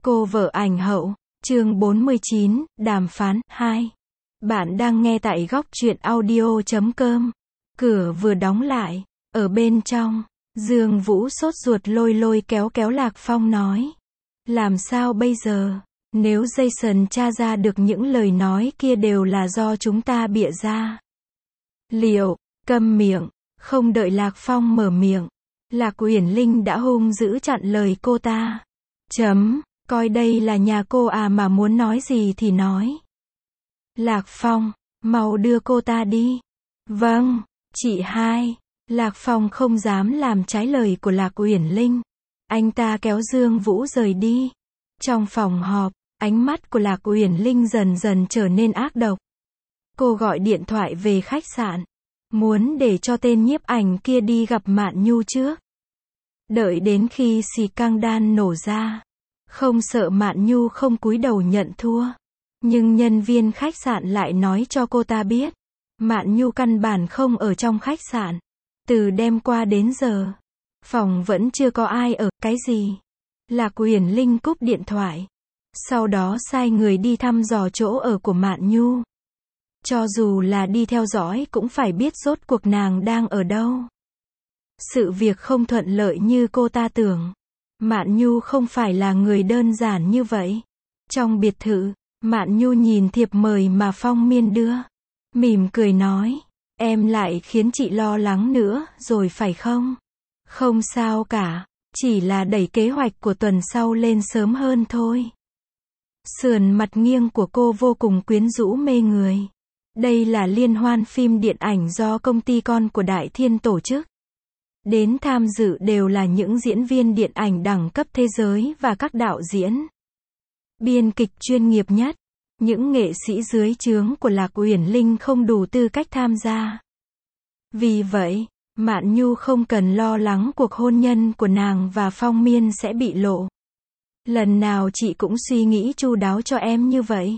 Cô vợ ảnh hậu, chương 49, đàm phán, 2. Bạn đang nghe tại góc truyện audio.com. Cửa vừa đóng lại, ở bên trong, Dương Vũ sốt ruột lôi lôi kéo kéo Lạc Phong nói. Làm sao bây giờ? Nếu Jason tra ra được những lời nói kia đều là do chúng ta bịa ra. Liệu, câm miệng, không đợi Lạc Phong mở miệng. Lạc Uyển Linh đã hung dữ chặn lời cô ta. Coi đây là nhà cô à, mà muốn nói gì thì nói. Lạc Phong, mau đưa cô ta đi. Vâng, chị hai. Lạc Phong không dám làm trái lời của Lạc Uyển Linh. Anh ta kéo Dương Vũ rời đi. Trong phòng họp, ánh mắt của Lạc Uyển Linh dần dần trở nên ác độc. Cô gọi điện thoại về khách sạn, muốn để cho tên nhiếp ảnh kia đi gặp Mạn Nhu trước. Đợi đến khi xì căng đan nổ ra, không sợ Mạn Nhu không cúi đầu nhận thua. Nhưng nhân viên khách sạn lại nói cho cô ta biết, Mạn Nhu căn bản không ở trong khách sạn. Từ đêm qua đến giờ, phòng vẫn chưa có ai ở. Cái gì? Lạc Uyển Linh cúp điện thoại. Sau đó sai người đi thăm dò chỗ ở của Mạn Nhu. Cho dù là đi theo dõi cũng phải biết rốt cuộc nàng đang ở đâu. Sự việc không thuận lợi như cô ta tưởng. Mạn Nhu không phải là người đơn giản như vậy. Trong biệt thự, Mạn Nhu nhìn thiệp mời mà Phong Miên đưa. Mỉm cười nói, em lại khiến chị lo lắng nữa rồi phải không? Không sao cả, chỉ là đẩy kế hoạch của tuần sau lên sớm hơn thôi. Sườn mặt nghiêng của cô vô cùng quyến rũ mê người. Đây là liên hoan phim điện ảnh do công ty con của Đại Thiên tổ chức. Đến tham dự đều là những diễn viên điện ảnh đẳng cấp thế giới và các đạo diễn, biên kịch chuyên nghiệp nhất. Những nghệ sĩ dưới trướng của Lạc Uyển Linh không đủ tư cách tham gia. Vì vậy, Mạn Nhu không cần lo lắng cuộc hôn nhân của nàng và Phong Miên sẽ bị lộ. Lần nào chị cũng suy nghĩ chu đáo cho em như vậy.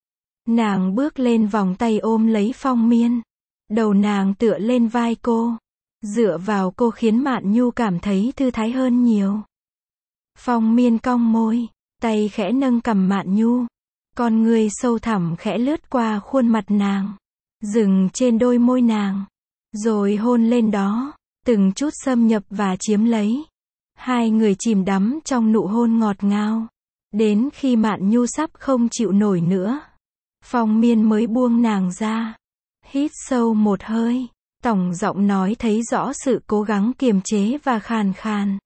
Nàng bước lên vòng tay ôm lấy Phong Miên. Đầu nàng tựa lên vai cô. Dựa vào cô khiến Mạn Nhu cảm thấy thư thái hơn nhiều. Phong Miên cong môi, tay khẽ nâng cằm Mạn Nhu. Con người sâu thẳm khẽ lướt qua khuôn mặt nàng, dừng trên đôi môi nàng, rồi hôn lên đó, từng chút xâm nhập và chiếm lấy. Hai người chìm đắm trong nụ hôn ngọt ngào, đến khi Mạn Nhu sắp không chịu nổi nữa, Phong Miên mới buông nàng ra. Hít sâu một hơi, tỏng giọng nói thấy rõ sự cố gắng kiềm chế và khàn khàn.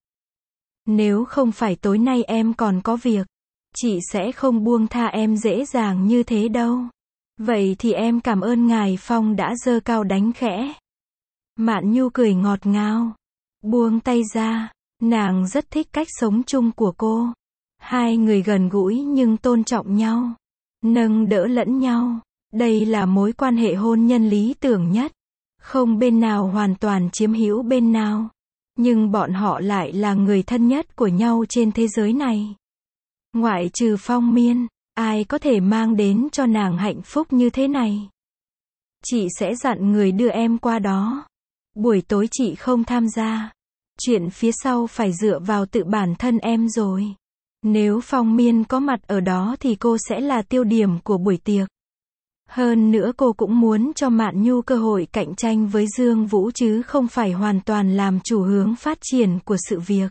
Nếu không phải tối nay em còn có việc, chị sẽ không buông tha em dễ dàng như thế đâu. Vậy thì em cảm ơn ngài. Phong đã giơ cao đánh khẽ. Mạn Nhu cười ngọt ngào, buông tay ra. Nàng rất thích cách sống chung của cô. Hai người gần gũi nhưng tôn trọng nhau, nâng đỡ lẫn nhau. Đây là mối quan hệ hôn nhân lý tưởng nhất. Không bên nào hoàn toàn chiếm hữu bên nào, nhưng bọn họ lại là người thân nhất của nhau trên thế giới này. Ngoại trừ Phong Miên, ai có thể mang đến cho nàng hạnh phúc như thế này? Chị sẽ dặn người đưa em qua đó. Buổi tối chị không tham gia. Chuyện phía sau phải dựa vào tự bản thân em rồi. Nếu Phong Miên có mặt ở đó thì cô sẽ là tiêu điểm của buổi tiệc. Hơn nữa cô cũng muốn cho Mạn Nhu cơ hội cạnh tranh với Dương Vũ chứ không phải hoàn toàn làm chủ hướng phát triển của sự việc.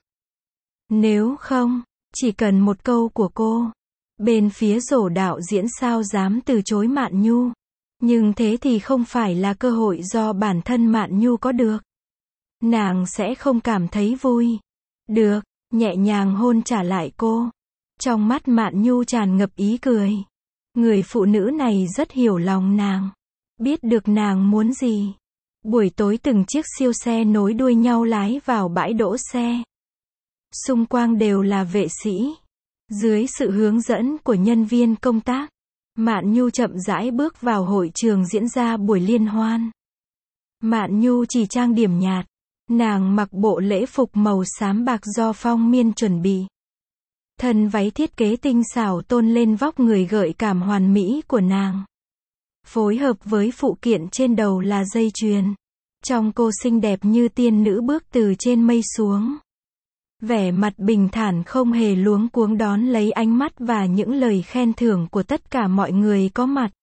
Nếu không, chỉ cần một câu của cô, bên phía rổ đạo diễn sao dám từ chối Mạn Nhu. Nhưng thế thì không phải là cơ hội do bản thân Mạn Nhu có được. Nàng sẽ không cảm thấy vui. Được, nhẹ nhàng hôn trả lại cô. Trong mắt Mạn Nhu tràn ngập ý cười. Người phụ nữ này rất hiểu lòng nàng, biết được nàng muốn gì. Buổi tối từng chiếc siêu xe nối đuôi nhau lái vào bãi đỗ xe. Xung quanh đều là vệ sĩ. Dưới sự hướng dẫn của nhân viên công tác, Mạn Nhu chậm rãi bước vào hội trường diễn ra buổi liên hoan. Mạn Nhu chỉ trang điểm nhạt. Nàng mặc bộ lễ phục màu xám bạc do Phong Miên chuẩn bị. Thân váy thiết kế tinh xảo tôn lên vóc người gợi cảm hoàn mỹ của nàng. Phối hợp với phụ kiện trên đầu là dây chuyền. Trông cô xinh đẹp như tiên nữ bước từ trên mây xuống. vẻ mặt bình thản không hề luống cuống đón lấy ánh mắt và những lời khen thưởng của tất cả mọi người có mặt.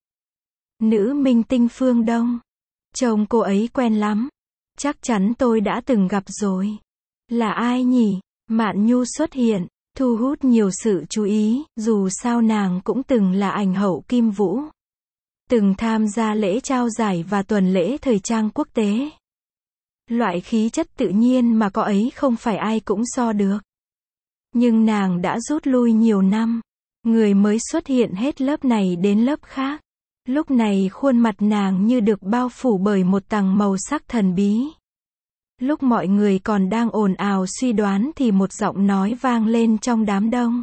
Nữ minh tinh phương Đông. Trông cô ấy quen lắm. Chắc chắn tôi đã từng gặp rồi. Là ai nhỉ? Mạn Nhu xuất hiện, thu hút nhiều sự chú ý, dù sao nàng cũng từng là ảnh hậu Kim Vũ. Từng tham gia lễ trao giải và tuần lễ thời trang quốc tế. Loại khí chất tự nhiên mà có ấy không phải ai cũng so được. Nhưng nàng đã rút lui nhiều năm. Người mới xuất hiện hết lớp này đến lớp khác. Lúc này khuôn mặt nàng như được bao phủ bởi một tầng màu sắc thần bí. Lúc mọi người còn đang ồn ào suy đoán thì một giọng nói vang lên trong đám đông.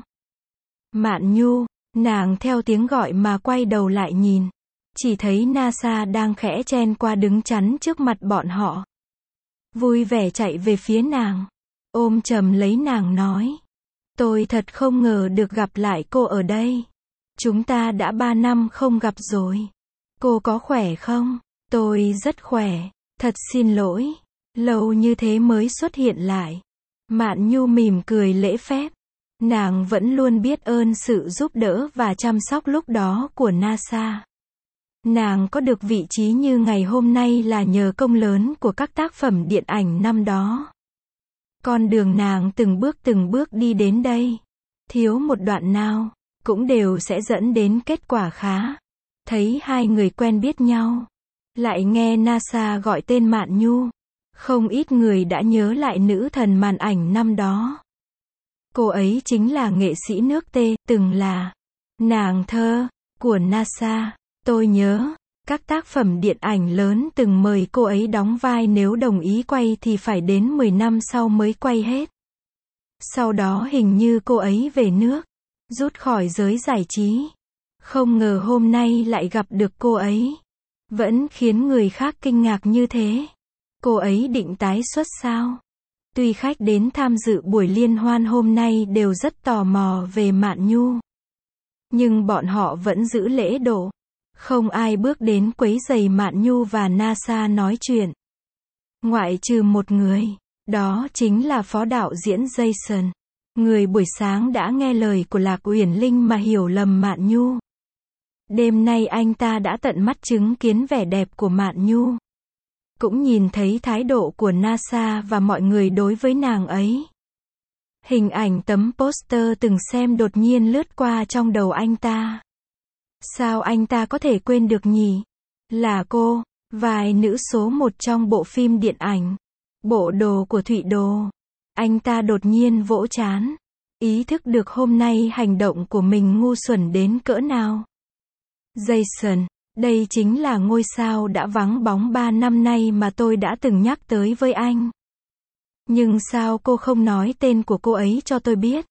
Mạn Nhu, nàng theo tiếng gọi mà quay đầu lại nhìn. Chỉ thấy NASA đang khẽ chen qua đứng chắn trước mặt bọn họ. Vui vẻ chạy về phía nàng. Ôm chầm lấy nàng nói. Tôi thật không ngờ được gặp lại cô ở đây. Chúng ta đã 3 năm không gặp rồi. Cô có khỏe không? Tôi rất khỏe. Thật xin lỗi. Lâu như thế mới xuất hiện lại. Mạn Nhu mỉm cười lễ phép. Nàng vẫn luôn biết ơn sự giúp đỡ và chăm sóc lúc đó của NASA. Nàng có được vị trí như ngày hôm nay là nhờ công lớn của các tác phẩm điện ảnh năm đó. Con đường nàng từng bước đi đến đây, thiếu một đoạn nào, cũng đều sẽ dẫn đến kết quả khá. Thấy hai người quen biết nhau, lại nghe NASA gọi tên Mạn Nhu, không ít người đã nhớ lại nữ thần màn ảnh năm đó. Cô ấy chính là nghệ sĩ nước T, từng là nàng thơ của NASA. Tôi nhớ, các tác phẩm điện ảnh lớn từng mời cô ấy đóng vai, nếu đồng ý quay thì phải đến 10 năm sau mới quay hết. Sau đó hình như cô ấy về nước, rút khỏi giới giải trí. Không ngờ hôm nay lại gặp được cô ấy. Vẫn khiến người khác kinh ngạc như thế. Cô ấy định tái xuất sao? Tuy khách đến tham dự buổi liên hoan hôm nay đều rất tò mò về Mạn Nhu. Nhưng bọn họ vẫn giữ lễ độ. Không ai bước đến quấy rầy Mạn Nhu và NASA nói chuyện. Ngoại trừ một người, đó chính là phó đạo diễn Jason. Người buổi sáng đã nghe lời của Lạc Uyển Linh mà hiểu lầm Mạn Nhu. Đêm nay anh ta đã tận mắt chứng kiến vẻ đẹp của Mạn Nhu. Cũng nhìn thấy thái độ của NASA và mọi người đối với nàng ấy. Hình ảnh tấm poster từng xem đột nhiên lướt qua trong đầu anh ta. Sao anh ta có thể quên được nhỉ? Là cô, vai nữ số 1 trong bộ phim điện ảnh, Bộ đồ của Thụy Đồ. Anh ta đột nhiên vỗ trán. Ý thức được hôm nay hành động của mình ngu xuẩn đến cỡ nào. Jason, đây chính là ngôi sao đã vắng bóng 3 năm nay mà tôi đã từng nhắc tới với anh. Nhưng sao cô không nói tên của cô ấy cho tôi biết?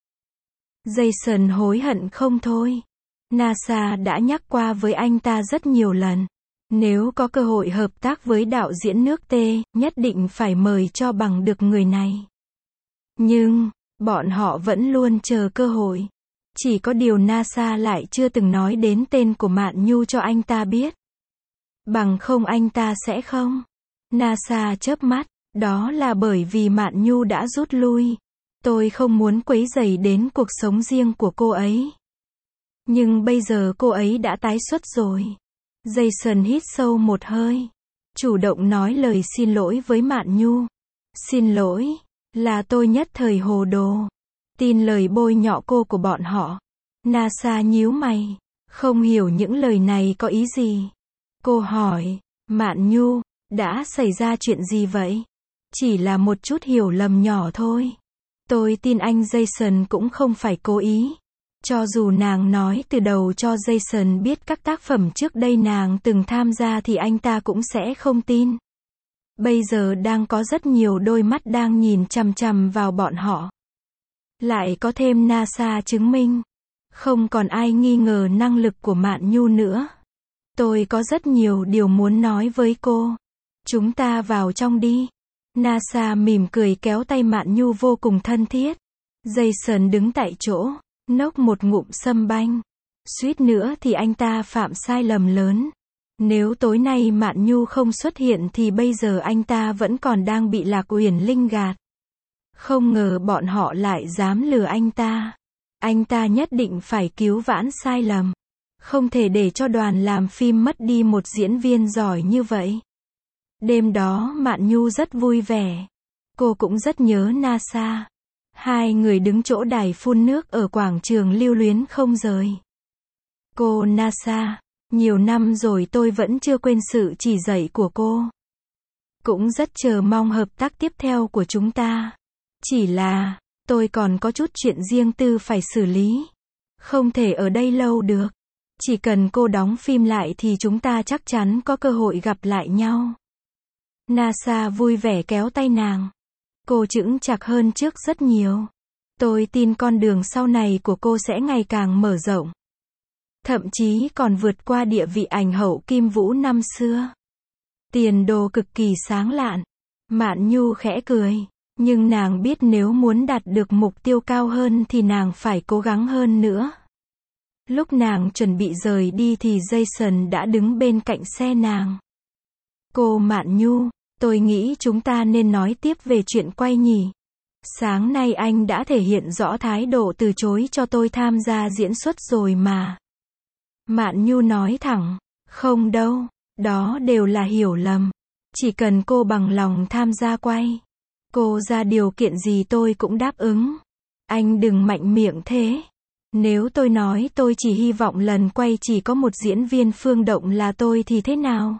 Jason hối hận không thôi. NASA đã nhắc qua với anh ta rất nhiều lần. Nếu có cơ hội hợp tác với đạo diễn nước T, nhất định phải mời cho bằng được người này. Nhưng, bọn họ vẫn luôn chờ cơ hội. Chỉ có điều NASA lại chưa từng nói đến tên của Mạn Nhu cho anh ta biết. Bằng không anh ta sẽ không. NASA chớp mắt, đó là bởi vì Mạn Nhu đã rút lui. Tôi không muốn quấy rầy đến cuộc sống riêng của cô ấy. Nhưng bây giờ cô ấy đã tái xuất rồi. Jason hít sâu một hơi. Chủ động nói lời xin lỗi với Mạn Nhu. Xin lỗi, là tôi nhất thời hồ đồ. Tin lời bôi nhọ cô của bọn họ. NASA nhíu mày. Không hiểu những lời này có ý gì. Cô hỏi, Mạn Nhu, đã xảy ra chuyện gì vậy? Chỉ là một chút hiểu lầm nhỏ thôi. Tôi tin anh Jason cũng không phải cố ý. Cho dù nàng nói từ đầu cho Jason biết các tác phẩm trước đây nàng từng tham gia thì anh ta cũng sẽ không tin. Bây giờ đang có rất nhiều đôi mắt đang nhìn chằm chằm vào bọn họ. Lại có thêm NASA chứng minh. Không còn ai nghi ngờ năng lực của Mạn Nhu nữa. Tôi có rất nhiều điều muốn nói với cô. Chúng ta vào trong đi. NASA mỉm cười kéo tay Mạn Nhu vô cùng thân thiết. Jason đứng tại chỗ, nốc một ngụm sâm banh. Suýt nữa thì anh ta phạm sai lầm lớn. Nếu tối nay Mạn Nhu không xuất hiện thì bây giờ anh ta vẫn còn đang bị Lạc Uyển Linh gạt. Không ngờ bọn họ lại dám lừa anh ta. Anh ta nhất định phải cứu vãn sai lầm. Không thể để cho đoàn làm phim mất đi một diễn viên giỏi như vậy. Đêm đó Mạn Nhu rất vui vẻ. Cô cũng rất nhớ NASA. Hai người đứng chỗ đài phun nước ở quảng trường lưu luyến không rời. Cô NASA, nhiều năm rồi tôi vẫn chưa quên sự chỉ dạy của cô. Cũng rất chờ mong hợp tác tiếp theo của chúng ta. Chỉ là, tôi còn có chút chuyện riêng tư phải xử lý. Không thể ở đây lâu được. Chỉ cần cô đóng phim lại thì chúng ta chắc chắn có cơ hội gặp lại nhau. NASA vui vẻ kéo tay nàng. Cô chững chạc hơn trước rất nhiều. Tôi tin con đường sau này của cô sẽ ngày càng mở rộng. Thậm chí còn vượt qua địa vị ảnh hậu Kim Vũ năm xưa. Tiền đồ cực kỳ sáng lạn. Mạn Nhu khẽ cười. Nhưng nàng biết nếu muốn đạt được mục tiêu cao hơn thì nàng phải cố gắng hơn nữa. Lúc nàng chuẩn bị rời đi thì Jason đã đứng bên cạnh xe nàng. Cô Mạn Nhu, tôi nghĩ chúng ta nên nói tiếp về chuyện quay nhỉ. Sáng nay anh đã thể hiện rõ thái độ từ chối cho tôi tham gia diễn xuất rồi mà. Mạn Nhu nói thẳng, không đâu, đó đều là hiểu lầm. Chỉ cần cô bằng lòng tham gia quay. Cô ra điều kiện gì tôi cũng đáp ứng. Anh đừng mạnh miệng thế. Nếu tôi nói tôi chỉ hy vọng lần quay chỉ có một diễn viên Phương Động là tôi thì thế nào?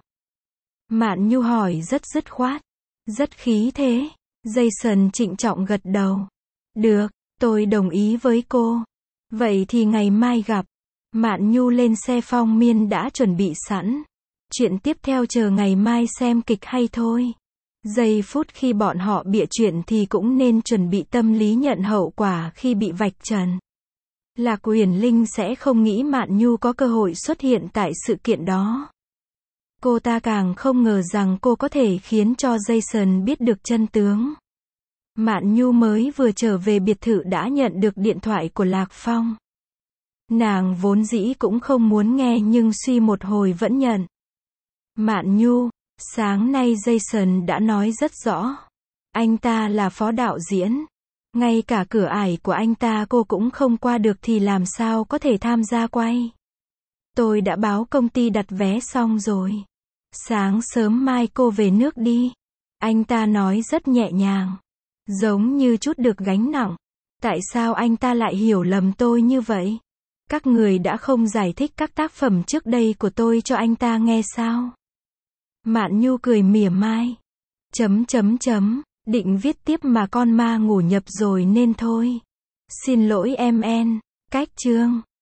Mạn Nhu hỏi rất dứt khoát. Rất khí thế. Jason trịnh trọng gật đầu. Được, tôi đồng ý với cô. Vậy thì ngày mai gặp. Mạn Nhu lên xe phong miên đã chuẩn bị sẵn. Chuyện tiếp theo chờ ngày mai xem kịch hay thôi. Giây phút khi bọn họ bịa chuyện thì cũng nên chuẩn bị tâm lý nhận hậu quả khi bị vạch trần. Lạc Uyển Linh sẽ không nghĩ Mạn Nhu có cơ hội xuất hiện tại sự kiện đó. Cô ta càng không ngờ rằng cô có thể khiến cho Jason biết được chân tướng. Mạn Nhu mới vừa trở về biệt thự đã nhận được điện thoại của Lạc Phong. Nàng vốn dĩ cũng không muốn nghe nhưng suy một hồi vẫn nhận. Mạn Nhu, sáng nay Jason đã nói rất rõ. Anh ta là phó đạo diễn. Ngay cả cửa ải của anh ta cô cũng không qua được thì làm sao có thể tham gia quay. Tôi đã báo công ty đặt vé xong rồi. Sáng sớm mai cô về nước đi. Anh ta nói rất nhẹ nhàng. Giống như chút được gánh nặng. Tại sao anh ta lại hiểu lầm tôi như vậy? Các người đã không giải thích các tác phẩm trước đây của tôi cho anh ta nghe sao? Mạn Nhu cười mỉa mai. Định viết tiếp mà con ma ngủ nhập rồi nên thôi. Xin lỗi em en. Cách chương.